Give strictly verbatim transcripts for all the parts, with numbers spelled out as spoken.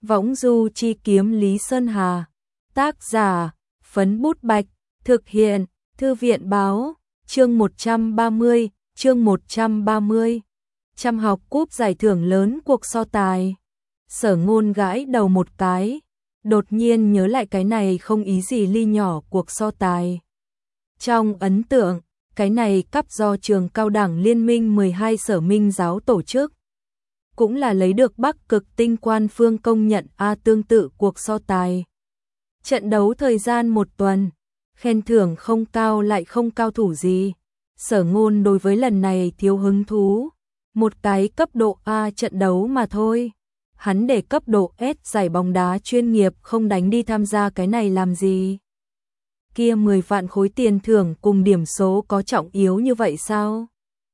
Võng du chi kiếm Lý Sơn Hà. Tác giả, Phấn Bút Bạch. Thực hiện, Thư viện báo. Chương một trăm ba mươi, chương một trăm ba mươi. Trăm học cúp giải thưởng lớn cuộc so tài. Sở Ngôn gãi đầu một cái, đột nhiên nhớ lại cái này không ý gì ly nhỏ cuộc so tài. Trong ấn tượng, cái này cắp do trường cao đẳng liên minh mười hai sở minh giáo tổ chức. Cũng là lấy được Bắc Cực Tinh Quan Phương công nhận a tương tự cuộc so tài. Trận đấu thời gian một tuần, khen thưởng không cao lại không cao thủ gì. Sở Ngôn đối với lần này thiếu hứng thú. Một cái cấp độ A trận đấu mà thôi. Hắn để cấp độ S giải bóng đá chuyên nghiệp không đánh đi tham gia cái này làm gì? Kia mười vạn khối tiền thưởng cùng điểm số có trọng yếu như vậy sao?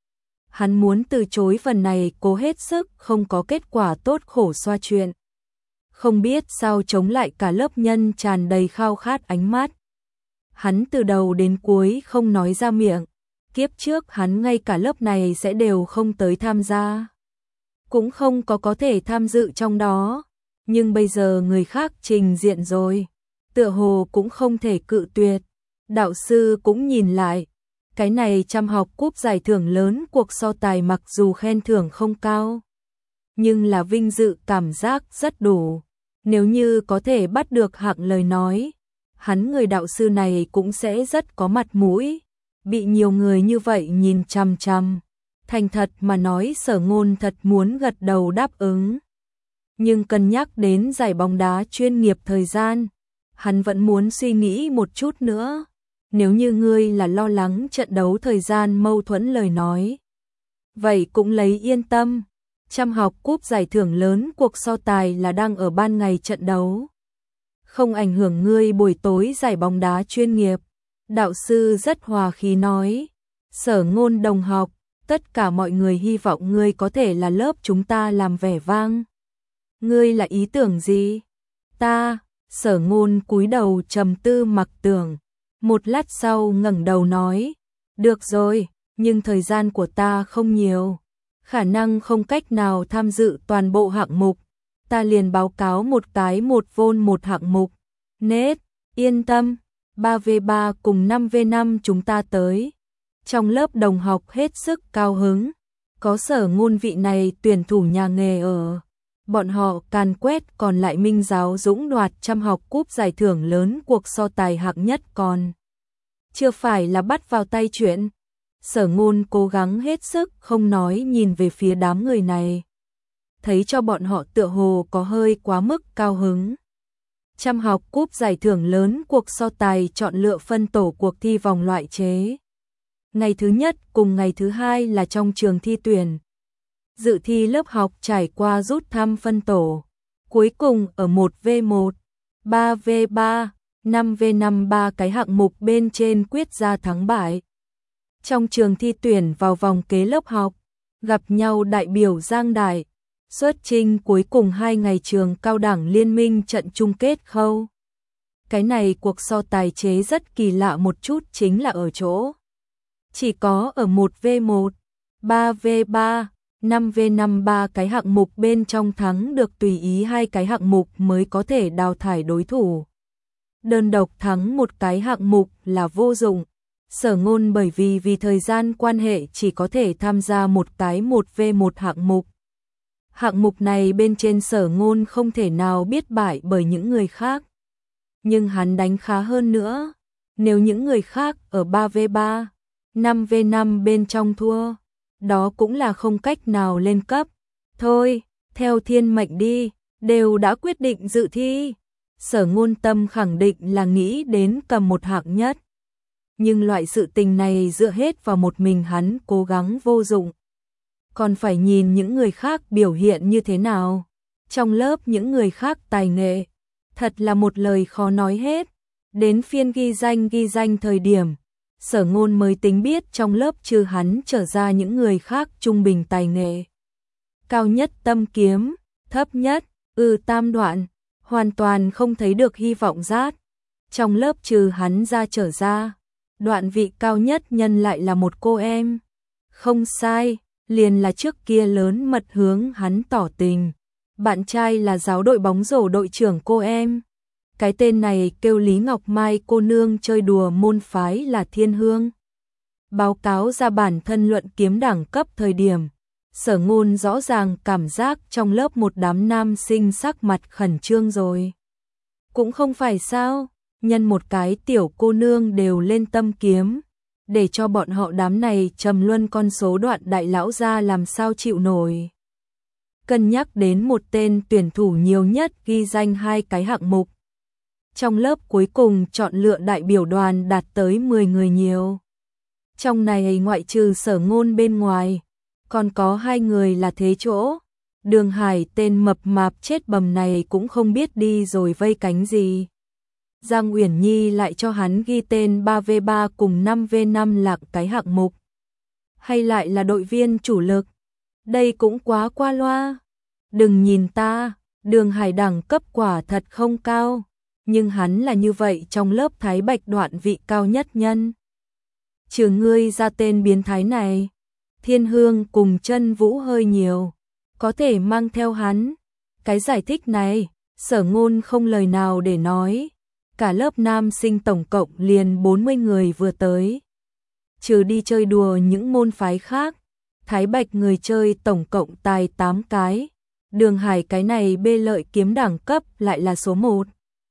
Hắn muốn từ chối phần này cố hết sức không có kết quả tốt khổ xoa chuyện. Không biết sao chống lại cả lớp nhân tràn đầy khao khát ánh mắt. Hắn từ đầu đến cuối không nói ra miệng. Kiếp trước hắn ngay cả lớp này sẽ đều không tới tham gia. Cũng không có có thể tham dự trong đó. Nhưng bây giờ người khác trình diện rồi. Tựa hồ cũng không thể cự tuyệt. Đạo sư cũng nhìn lại. Cái này trăm học cúp giải thưởng lớn cuộc so tài mặc dù khen thưởng không cao. Nhưng là vinh dự cảm giác rất đủ. Nếu như có thể bắt được hạng lời nói. Hắn người đạo sư này cũng sẽ rất có mặt mũi. Bị nhiều người như vậy nhìn chằm chằm. Thành thật mà nói Sở Ngôn thật muốn gật đầu đáp ứng. Nhưng cân nhắc đến giải bóng đá chuyên nghiệp thời gian. Hắn vẫn muốn suy nghĩ một chút nữa. Nếu như ngươi là lo lắng trận đấu thời gian mâu thuẫn lời nói. Vậy cũng lấy yên tâm. Trăm học cúp giải thưởng lớn cuộc so tài là đang ở ban ngày trận đấu. Không ảnh hưởng ngươi buổi tối giải bóng đá chuyên nghiệp. Đạo sư rất hòa khí nói. Sở Ngôn đồng học, tất cả mọi người hy vọng ngươi có thể là lớp chúng ta làm vẻ vang. Ngươi là ý tưởng gì? Ta, Sở Ngôn cúi đầu trầm tư mặc tưởng. Một lát sau ngẩng đầu nói. Được rồi, nhưng thời gian của ta không nhiều. Khả năng không cách nào tham dự toàn bộ hạng mục. Ta liền báo cáo một cái một vôn một hạng mục. Nết, yên tâm. ba vê ba cùng năm vê năm chúng ta tới. Trong lớp đồng học hết sức cao hứng. Có Sở Ngôn vị này tuyển thủ nhà nghề ở. Bọn họ càn quét còn lại minh giáo dũng đoạt trăm học cúp giải thưởng lớn cuộc so tài hạng nhất còn. Chưa phải là bắt vào tay chuyện. Sở Ngôn cố gắng hết sức không nói nhìn về phía đám người này. Thấy cho bọn họ tựa hồ có hơi quá mức cao hứng. Trăm học cúp giải thưởng lớn cuộc so tài chọn lựa phân tổ cuộc thi vòng loại chế. Ngày thứ nhất cùng ngày thứ hai là trong trường thi tuyển. Dự thi lớp học trải qua rút thăm phân tổ. Cuối cùng ở một vê một, ba vê ba, năm vê năm ba cái hạng mục bên trên quyết ra thắng bại. Trong trường thi tuyển vào vòng kế lớp học, gặp nhau đại biểu Giang Đại. Xuất trình cuối cùng hai ngày trường cao đẳng liên minh trận chung kết khâu. Cái này cuộc so tài chế rất kỳ lạ một chút chính là ở chỗ. Chỉ có ở một vê một, ba vê ba, năm vê năm ba cái hạng mục bên trong thắng được tùy ý hai cái hạng mục mới có thể đào thải đối thủ. Đơn độc thắng một cái hạng mục là vô dụng. Sở Ngôn bởi vì vì thời gian quan hệ chỉ có thể tham gia một cái một vê một hạng mục. Hạng mục này bên trên Sở Ngôn không thể nào biết bại bởi những người khác. Nhưng hắn đánh khá hơn nữa. Nếu những người khác ở ba vê ba, năm vê năm bên trong thua, đó cũng là không cách nào lên cấp. Thôi, theo thiên mệnh đi, đều đã quyết định dự thi. Sở Ngôn tâm khẳng định là nghĩ đến cầm một hạng nhất. Nhưng loại sự tình này dựa hết vào một mình hắn cố gắng vô dụng. Còn phải nhìn những người khác biểu hiện như thế nào. Trong lớp những người khác tài nghệ. Thật là một lời khó nói hết. Đến phiên ghi danh ghi danh thời điểm. Sở Ngôn mới tính biết trong lớp trừ hắn trở ra những người khác trung bình tài nghệ. Cao nhất tâm kiếm, thấp nhất, ư tam đoạn. Hoàn toàn không thấy được hy vọng rát. Trong lớp trừ hắn ra trở ra. Đoạn vị cao nhất nhân lại là một cô em. Không sai, liền là trước kia lớn mật hướng hắn tỏ tình. Bạn trai là giáo đội bóng rổ đội trưởng cô em. Cái tên này kêu Lý Ngọc Mai cô nương chơi đùa môn phái là Thiên Hương. Báo cáo ra bản thân luận kiếm đẳng cấp thời điểm. Sở Ngôn rõ ràng cảm giác trong lớp một đám nam sinh sắc mặt khẩn trương rồi. Cũng không phải sao, nhân một cái tiểu cô nương đều lên tâm kiếm, để cho bọn họ đám này trầm luân con số đoạn đại lão ra làm sao chịu nổi. Cân nhắc đến một tên tuyển thủ nhiều nhất ghi danh hai cái hạng mục. Trong lớp cuối cùng chọn lựa đại biểu đoàn đạt tới mười người nhiều. Trong này ngoại trừ Sở Ngôn bên ngoài, còn có hai người là thế chỗ. Đường Hải tên mập mạp chết bầm này cũng không biết đi rồi vây cánh gì. Giang Uyển Nhi lại cho hắn ghi tên ba vê ba cùng năm vê năm là cái hạng mục. Hay lại là đội viên chủ lực. Đây cũng quá qua loa. Đừng nhìn ta, Đường Hải đẳng cấp quả thật không cao. Nhưng hắn là như vậy trong lớp Thái Bạch đoạn vị cao nhất nhân. Trừ ngươi ra tên biến thái này, Thiên Hương cùng Chân Vũ hơi nhiều, có thể mang theo hắn. Cái giải thích này, Sở Ngôn không lời nào để nói. Cả lớp nam sinh tổng cộng liền bốn mươi người vừa tới. Trừ đi chơi đùa những môn phái khác, Thái Bạch người chơi tổng cộng tài tám cái. Đường Hải cái này bê lợi kiếm đẳng cấp lại là số một.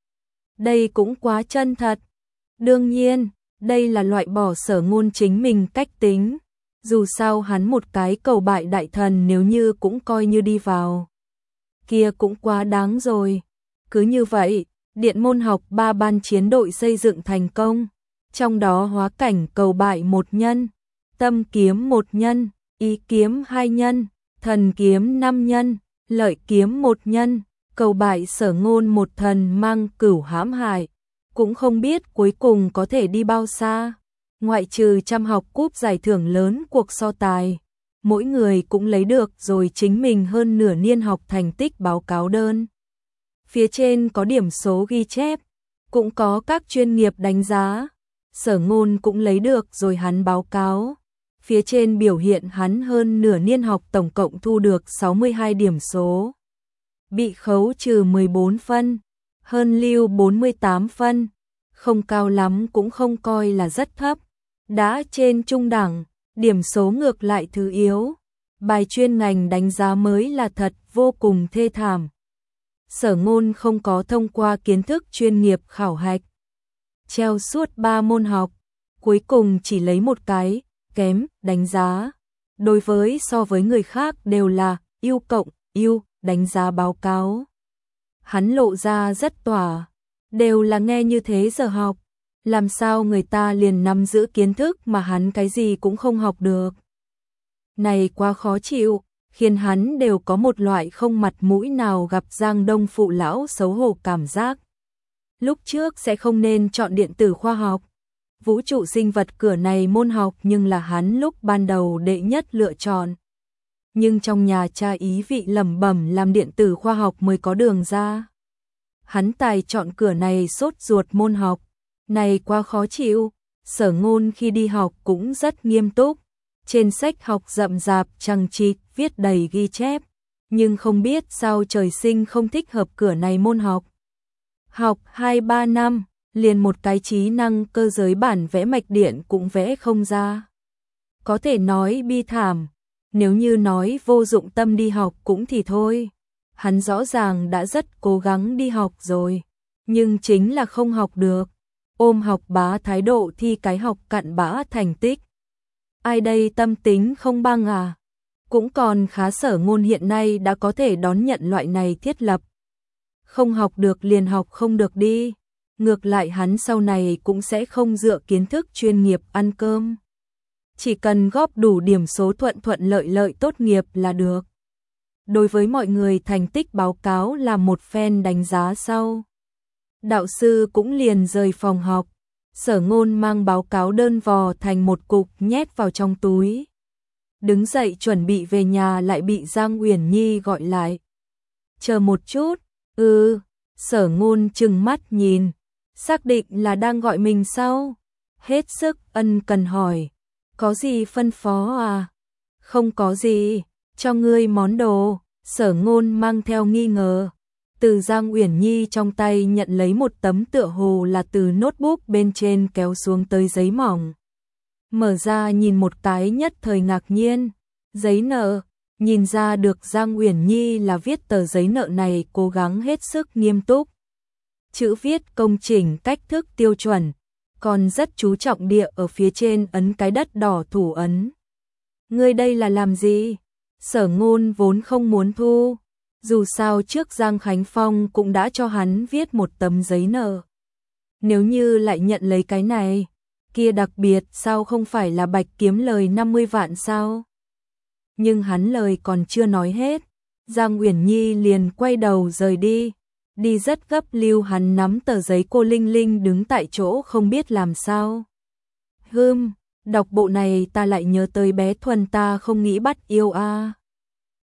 Đây cũng quá chân thật. Đương nhiên, đây là loại bỏ Sở Ngôn chính mình cách tính. Dù sao hắn một cái cầu bại đại thần nếu như cũng coi như đi vào. Kia cũng quá đáng rồi. Cứ như vậy, Điện môn học ba ban chiến đội xây dựng thành công. Trong đó hóa cảnh cầu bại một nhân, tâm kiếm một nhân, ý kiếm hai nhân, thần kiếm năm nhân, lợi kiếm một nhân, cầu bại Sở Ngôn một thần mang cửu hãm hại. Cũng không biết cuối cùng có thể đi bao xa. Ngoại trừ trăm học cúp giải thưởng lớn cuộc so tài, mỗi người cũng lấy được rồi chính mình hơn nửa niên học thành tích báo cáo đơn. Phía trên có điểm số ghi chép, cũng có các chuyên nghiệp đánh giá. Sở Ngôn cũng lấy được rồi hắn báo cáo. Phía trên biểu hiện hắn hơn nửa niên học tổng cộng thu được sáu mươi hai điểm số. Bị khấu trừ mười bốn phân, hơn lưu bốn mươi tám phân. Không cao lắm cũng không coi là rất thấp. Đã trên trung đẳng, điểm số ngược lại thứ yếu. Bài chuyên ngành đánh giá mới là thật vô cùng thê thảm. Sở Ngôn không có thông qua kiến thức chuyên nghiệp khảo hạch. Treo suốt ba môn học, cuối cùng chỉ lấy một cái, kém, đánh giá. Đối với so với người khác đều là yêu cộng, yêu, đánh giá báo cáo. Hắn lộ ra rất tỏa, đều là nghe như thế giờ học. Làm sao người ta liền nắm giữ kiến thức mà hắn cái gì cũng không học được. Này quá khó chịu, khiến hắn đều có một loại không mặt mũi nào gặp Giang Đông phụ lão xấu hổ cảm giác. Lúc trước sẽ không nên chọn điện tử khoa học, vũ trụ sinh vật cửa này môn học nhưng là hắn lúc ban đầu đệ nhất lựa chọn. Nhưng trong nhà cha ý vị lẩm bẩm làm điện tử khoa học mới có đường ra. Hắn tài chọn cửa này sốt ruột môn học, này quá khó chịu. Sở Ngôn khi đi học cũng rất nghiêm túc, trên sách học rậm rạp chằng chịt viết đầy ghi chép, nhưng không biết sao trời sinh không thích hợp cửa này môn học. Học hai ba năm, liền một cái trí năng cơ giới bản vẽ mạch điện cũng vẽ không ra. Có thể nói bi thảm, nếu như nói vô dụng tâm đi học cũng thì thôi. Hắn rõ ràng đã rất cố gắng đi học rồi, nhưng chính là không học được. Ôm học bá thái độ thi cái học cặn bã thành tích. Ai đây tâm tính không băng à? Cũng còn khá. Sở Ngôn hiện nay đã có thể đón nhận loại này thiết lập. Không học được liền học không được đi. Ngược lại hắn sau này cũng sẽ không dựa kiến thức chuyên nghiệp ăn cơm. Chỉ cần góp đủ điểm số thuận thuận lợi lợi tốt nghiệp là được. Đối với mọi người thành tích báo cáo là một phen đánh giá sau. Đạo sư cũng liền rời phòng học. Sở Ngôn mang báo cáo đơn vò thành một cục nhét vào trong túi. Đứng dậy chuẩn bị về nhà lại bị Giang Uyển Nhi gọi lại. Chờ một chút, ừ, Sở Ngôn trừng mắt nhìn, xác định là đang gọi mình sao? Hết sức ân cần hỏi, có gì phân phó à? Không có gì, cho ngươi món đồ. Sở Ngôn mang theo nghi ngờ, từ Giang Uyển Nhi trong tay nhận lấy một tấm tựa hồ là từ notebook bên trên kéo xuống tới giấy mỏng. Mở ra nhìn một cái nhất thời ngạc nhiên, giấy nợ, nhìn ra được Giang Uyển Nhi là viết tờ giấy nợ này cố gắng hết sức nghiêm túc. Chữ viết công chỉnh cách thức tiêu chuẩn, còn rất chú trọng địa ở phía trên ấn cái đất đỏ thủ ấn. Ngươi đây là làm gì? Sở Ngôn vốn không muốn thu, dù sao trước Giang Khánh Phong cũng đã cho hắn viết một tấm giấy nợ. Nếu như lại nhận lấy cái này, kia đặc biệt sao không phải là bạch kiếm lời năm mươi vạn sao? Nhưng hắn lời còn chưa nói hết, Giang Uyển Nhi liền quay đầu rời đi, đi rất gấp, lưu hắn nắm tờ giấy. Cô Linh Linh đứng tại chỗ không biết làm sao. Hừm, đọc bộ này ta lại nhớ tới bé Thuần, ta không nghĩ bắt yêu a.